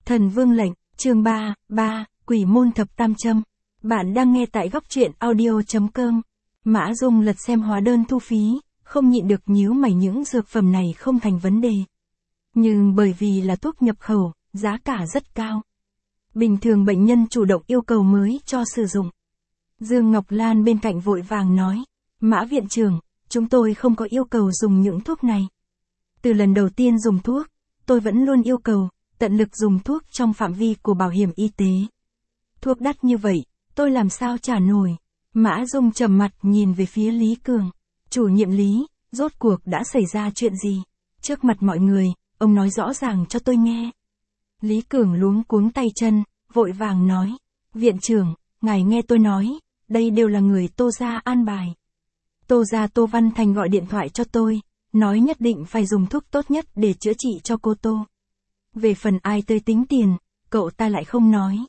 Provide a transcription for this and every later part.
Thần Vương lệnh, chương 3, Quỷ môn thập tam châm. Bạn đang nghe tại góc truyện audio.com. Mã Dung lật xem hóa đơn thu phí, không nhịn được nhíu mày, những dược phẩm này không thành vấn đề. Nhưng bởi vì là thuốc nhập khẩu, giá cả rất cao. Bình thường bệnh nhân chủ động yêu cầu mới cho sử dụng. Dương Ngọc Lan bên cạnh vội vàng nói, Mã viện trưởng, chúng tôi không có yêu cầu dùng những thuốc này. Từ lần đầu tiên dùng thuốc, tôi vẫn luôn yêu cầu, tận lực dùng thuốc trong phạm vi của bảo hiểm y tế. Thuốc đắt như vậy, tôi làm sao trả nổi. Mã Dung trầm mặt nhìn về phía Lý Cường. Chủ nhiệm Lý, rốt cuộc đã xảy ra chuyện gì? Trước mặt mọi người, ông nói rõ ràng cho tôi nghe. Lý Cường luống cuống tay chân, vội vàng nói, viện trưởng, ngài nghe tôi nói, đây đều là người Tô gia an bài. Tô gia Tô Văn Thành gọi điện thoại cho tôi, nói nhất định phải dùng thuốc tốt nhất để chữa trị cho cô Tô. Về phần ai tới tính tiền, cậu ta lại không nói.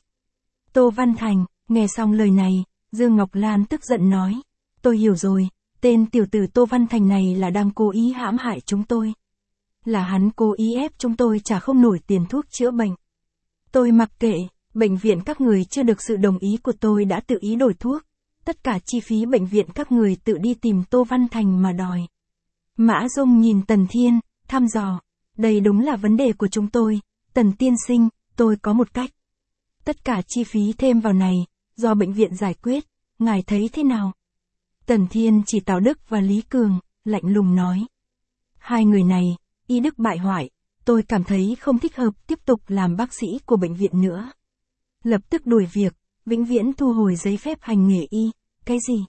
Tô Văn Thành, nghe xong lời này, Dương Ngọc Lan tức giận nói, tôi hiểu rồi, tên tiểu tử Tô Văn Thành này là đang cố ý hãm hại chúng tôi. Là hắn cố ý ép chúng tôi trả không nổi tiền thuốc chữa bệnh. Tôi mặc kệ, bệnh viện các người chưa được sự đồng ý của tôi đã tự ý đổi thuốc. Tất cả chi phí bệnh viện các người tự đi tìm Tô Văn Thành mà đòi. Mã Dung nhìn Tần Thiên, thăm dò, đây đúng là vấn đề của chúng tôi, Tần tiên sinh, tôi có một cách. Tất cả chi phí thêm vào này, do bệnh viện giải quyết, ngài thấy thế nào? Tần Thiên chỉ Tào Đức và Lý Cường, lạnh lùng nói. Hai người này, y đức bại hoại, tôi cảm thấy không thích hợp tiếp tục làm bác sĩ của bệnh viện nữa. Lập tức đuổi việc, vĩnh viễn thu hồi giấy phép hành nghề y, cái gì?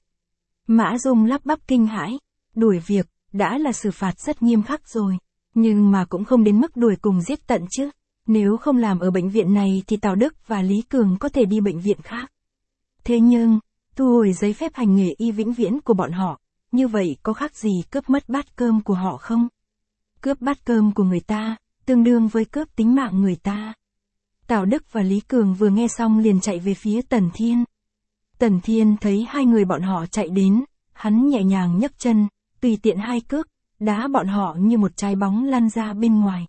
Mã Dung lắp bắp kinh hãi, đuổi việc, đã là xử phạt rất nghiêm khắc rồi, nhưng mà cũng không đến mức đuổi cùng giết tận chứ. Nếu không làm ở bệnh viện này thì Tào Đức và Lý Cường có thể đi bệnh viện khác. Thế nhưng, thu hồi giấy phép hành nghề y vĩnh viễn của bọn họ, như vậy có khác gì cướp mất bát cơm của họ không? Cướp bát cơm của người ta, tương đương với cướp tính mạng người ta. Tào Đức và Lý Cường vừa nghe xong liền chạy về phía Tần Thiên. Tần Thiên thấy hai người bọn họ chạy đến, hắn nhẹ nhàng nhấc chân, tùy tiện hai cước, đá bọn họ như một trái bóng lăn ra bên ngoài.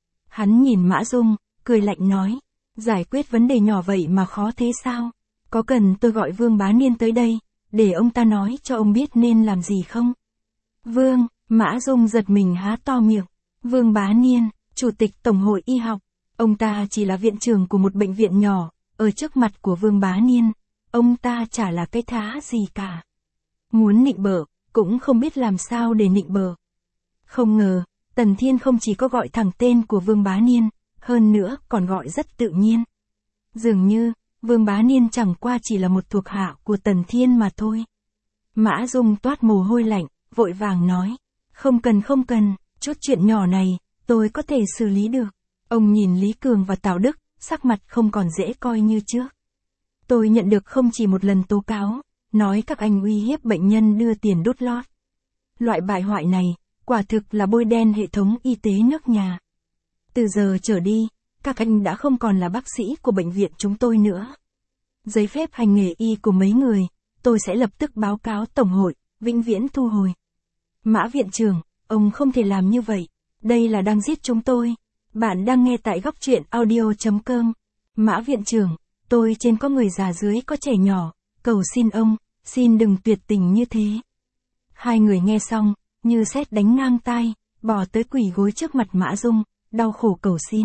Hắn nhìn Mã Dung, cười lạnh nói, giải quyết vấn đề nhỏ vậy mà khó thế sao? Có cần tôi gọi Vương Bá Niên tới đây, để ông ta nói cho ông biết nên làm gì không? Vương, Mã Dung giật mình há to miệng. Vương Bá Niên, Chủ tịch Tổng hội Y học, ông ta chỉ là viện trưởng của một bệnh viện nhỏ, ở trước mặt của Vương Bá Niên, ông ta chả là cái thá gì cả. Muốn nịnh bợ, cũng không biết làm sao để nịnh bợ. Không ngờ, Tần Thiên không chỉ có gọi thẳng tên của Vương Bá Niên, hơn nữa còn gọi rất tự nhiên. Dường như, Vương Bá Niên chẳng qua chỉ là một thuộc hạ của Tần Thiên mà thôi. Mã Dung toát mồ hôi lạnh, vội vàng nói, không cần, chút chuyện nhỏ này, tôi có thể xử lý được. Ông nhìn Lý Cường và Tào Đức, sắc mặt không còn dễ coi như trước. Tôi nhận được không chỉ một lần tố cáo, nói các anh uy hiếp bệnh nhân đưa tiền đút lót. Loại bại hoại này, quả thực là bôi đen hệ thống y tế nước nhà. Từ giờ trở đi, các anh đã không còn là bác sĩ của bệnh viện chúng tôi nữa. Giấy phép hành nghề y của mấy người, tôi sẽ lập tức báo cáo Tổng hội, vĩnh viễn thu hồi. Mã viện trưởng, ông không thể làm như vậy, đây là đang giết chúng tôi. Bạn đang nghe tại góc truyện audio.com. Mã viện trưởng, tôi trên có người già dưới có trẻ nhỏ, cầu xin ông, xin đừng tuyệt tình như thế. Hai người nghe xong, như sét đánh ngang tai, bò tới quỳ gối trước mặt Mã Dung, đau khổ cầu xin.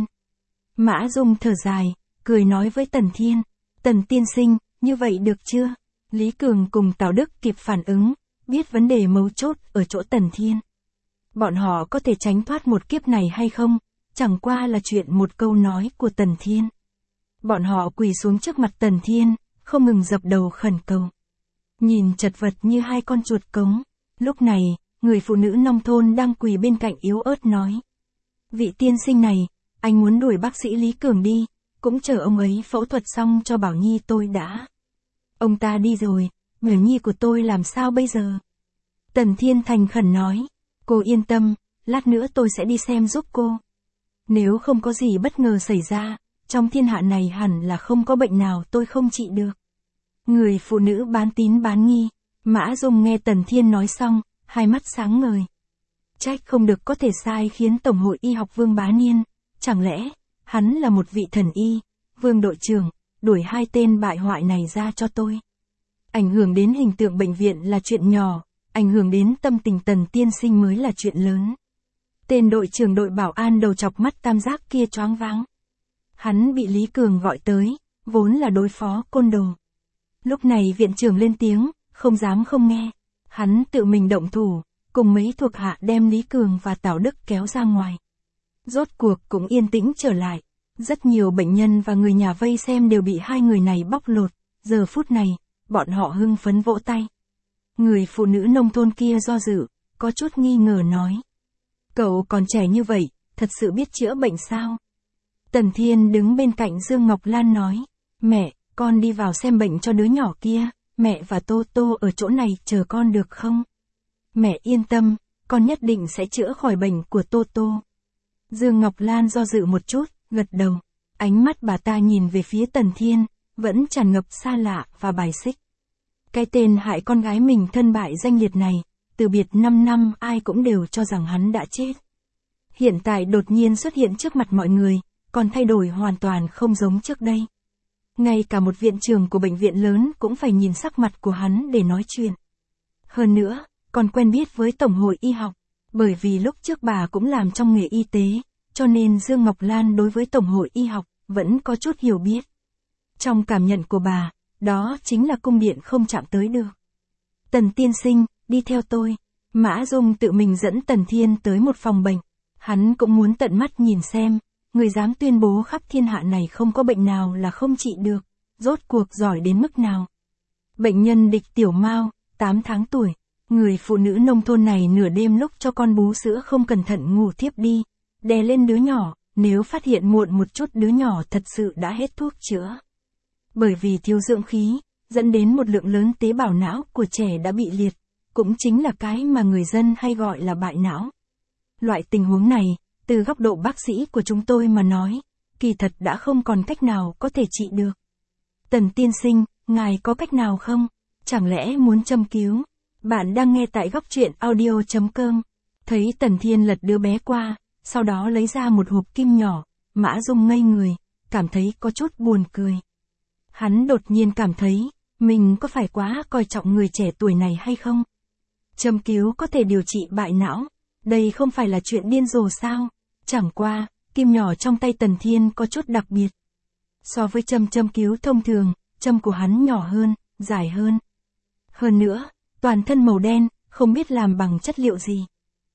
Mã Dung thở dài, cười nói với Tần Thiên, Tần tiên sinh, như vậy được chưa? Lý Cường cùng Tào Đức kịp phản ứng, biết vấn đề mấu chốt ở chỗ Tần Thiên. Bọn họ có thể tránh thoát một kiếp này hay không, chẳng qua là chuyện một câu nói của Tần Thiên. Bọn họ quỳ xuống trước mặt Tần Thiên, không ngừng dập đầu khẩn cầu. Nhìn chật vật như hai con chuột cống, lúc này, người phụ nữ nông thôn đang quỳ bên cạnh yếu ớt nói. Vị tiên sinh này, anh muốn đuổi bác sĩ Lý Cường đi, cũng chờ ông ấy phẫu thuật xong cho Bảo Nhi tôi đã. Ông ta đi rồi, Bảo Nhi của tôi làm sao bây giờ? Tần Thiên thành khẩn nói, cô yên tâm, lát nữa tôi sẽ đi xem giúp cô. Nếu không có gì bất ngờ xảy ra, trong thiên hạ này hẳn là không có bệnh nào tôi không trị được. Người phụ nữ bán tín bán nghi, Mã Dung nghe Tần Thiên nói xong, hai mắt sáng ngời. Trách không được có thể sai khiến Tổng hội Y học Vương Bá Niên, chẳng lẽ, hắn là một vị thần y. Vương đội trưởng, đuổi hai tên bại hoại này ra cho tôi. Ảnh hưởng đến hình tượng bệnh viện là chuyện nhỏ, ảnh hưởng đến tâm tình Tần tiên sinh mới là chuyện lớn. Tên đội trưởng đội bảo an đầu chọc mắt tam giác kia choáng váng. Hắn bị Lý Cường gọi tới, vốn là đối phó côn đồ. Lúc này viện trưởng lên tiếng, không dám không nghe. Hắn tự mình động thủ, cùng mấy thuộc hạ đem Lý Cường và Tào Đức kéo ra ngoài. Rốt cuộc cũng yên tĩnh trở lại. Rất nhiều bệnh nhân và người nhà vây xem đều bị hai người này bóc lột. Giờ phút này, bọn họ hưng phấn vỗ tay. Người phụ nữ nông thôn kia do dự, có chút nghi ngờ nói. Cậu còn trẻ như vậy, thật sự biết chữa bệnh sao? Tần Thiên đứng bên cạnh Dương Ngọc Lan nói. Mẹ, con đi vào xem bệnh cho đứa nhỏ kia, mẹ và Tô Tô ở chỗ này chờ con được không? Mẹ yên tâm, con nhất định sẽ chữa khỏi bệnh của Tô Tô. Dương Ngọc Lan do dự một chút, gật đầu. Ánh mắt bà ta nhìn về phía Tần Thiên, vẫn tràn ngập xa lạ và bài xích. Cái tên hại con gái mình thân bại danh liệt này, từ biệt 5 năm ai cũng đều cho rằng hắn đã chết. Hiện tại đột nhiên xuất hiện trước mặt mọi người, còn thay đổi hoàn toàn không giống trước đây. Ngay cả một viện trưởng của bệnh viện lớn cũng phải nhìn sắc mặt của hắn để nói chuyện. Hơn nữa, còn quen biết với Tổng hội Y học, bởi vì lúc trước bà cũng làm trong nghề y tế, cho nên Dương Ngọc Lan đối với Tổng hội Y học vẫn có chút hiểu biết. Trong cảm nhận của bà, đó chính là cung điện không chạm tới được. Tần tiên sinh, đi theo tôi. Mã Dung tự mình dẫn Tần Thiên tới một phòng bệnh. Hắn cũng muốn tận mắt nhìn xem, người dám tuyên bố khắp thiên hạ này không có bệnh nào là không trị được, rốt cuộc giỏi đến mức nào. Bệnh nhân Địch Tiểu Mao, 8 tháng tuổi. Người phụ nữ nông thôn này nửa đêm lúc cho con bú sữa không cẩn thận ngủ thiếp đi, đè lên đứa nhỏ, nếu phát hiện muộn một chút đứa nhỏ thật sự đã hết thuốc chữa. Bởi vì thiếu dưỡng khí, dẫn đến một lượng lớn tế bào não của trẻ đã bị liệt, cũng chính là cái mà người dân hay gọi là bại não. Loại tình huống này, từ góc độ bác sĩ của chúng tôi mà nói, kỳ thật đã không còn cách nào có thể trị được. Tần tiên sinh, ngài có cách nào không? Chẳng lẽ muốn châm cứu? Bạn đang nghe tại góc truyện audio.com. Thấy Tần Thiên lật đứa bé qua, sau đó lấy ra một hộp kim nhỏ, Mã Dung ngây người, cảm thấy có chút buồn cười. Hắn đột nhiên cảm thấy, mình có phải quá coi trọng người trẻ tuổi này hay không? Châm cứu có thể điều trị bại não, đây không phải là chuyện điên rồ sao? Chẳng qua, kim nhỏ trong tay Tần Thiên có chút đặc biệt. So với châm cứu thông thường, châm của hắn nhỏ hơn, dài hơn. Hơn nữa, toàn thân màu đen, không biết làm bằng chất liệu gì.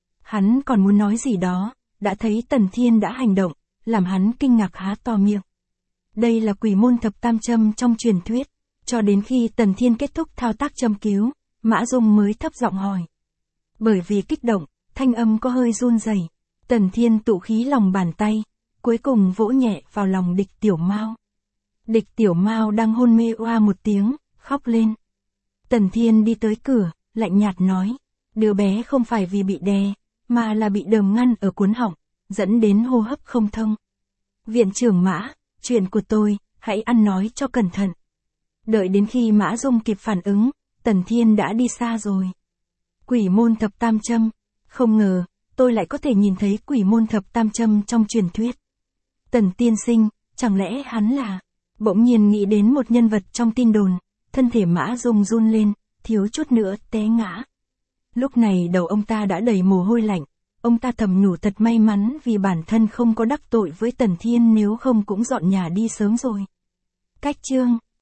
Hắn còn muốn nói gì đó, đã thấy Tần Thiên đã hành động, làm hắn kinh ngạc há to miệng. Đây là quỷ môn thập tam châm trong truyền thuyết. Cho đến khi Tần Thiên kết thúc thao tác châm cứu, Mã Dung mới thấp giọng hỏi. Bởi vì kích động, thanh âm có hơi run rẩy. Tần Thiên tụ khí lòng bàn tay, cuối cùng vỗ nhẹ vào lòng Địch Tiểu Mao. Địch Tiểu Mao đang hôn mê oa một tiếng, khóc lên. Tần Thiên đi tới cửa, lạnh nhạt nói. Đứa bé không phải vì bị đè, mà là bị đờm ngăn ở cuốn họng, dẫn đến hô hấp không thông. Viện trưởng Mã, chuyện của tôi, hãy ăn nói cho cẩn thận. Đợi đến khi Mã Dung kịp phản ứng, Tần Thiên đã đi xa rồi. Quỷ môn thập tam châm, không ngờ, tôi lại có thể nhìn thấy quỷ môn thập tam châm trong truyền thuyết. Tần tiên sinh, chẳng lẽ hắn là... Bỗng nhiên nghĩ đến một nhân vật trong tin đồn, thân thể Mã Dung run lên, thiếu chút nữa té ngã. Lúc này đầu ông ta đã đầy mồ hôi lạnh, ông ta thầm nhủ thật may mắn vì bản thân không có đắc tội với Tần Thiên, nếu không cũng dọn nhà đi sớm rồi. Cách chương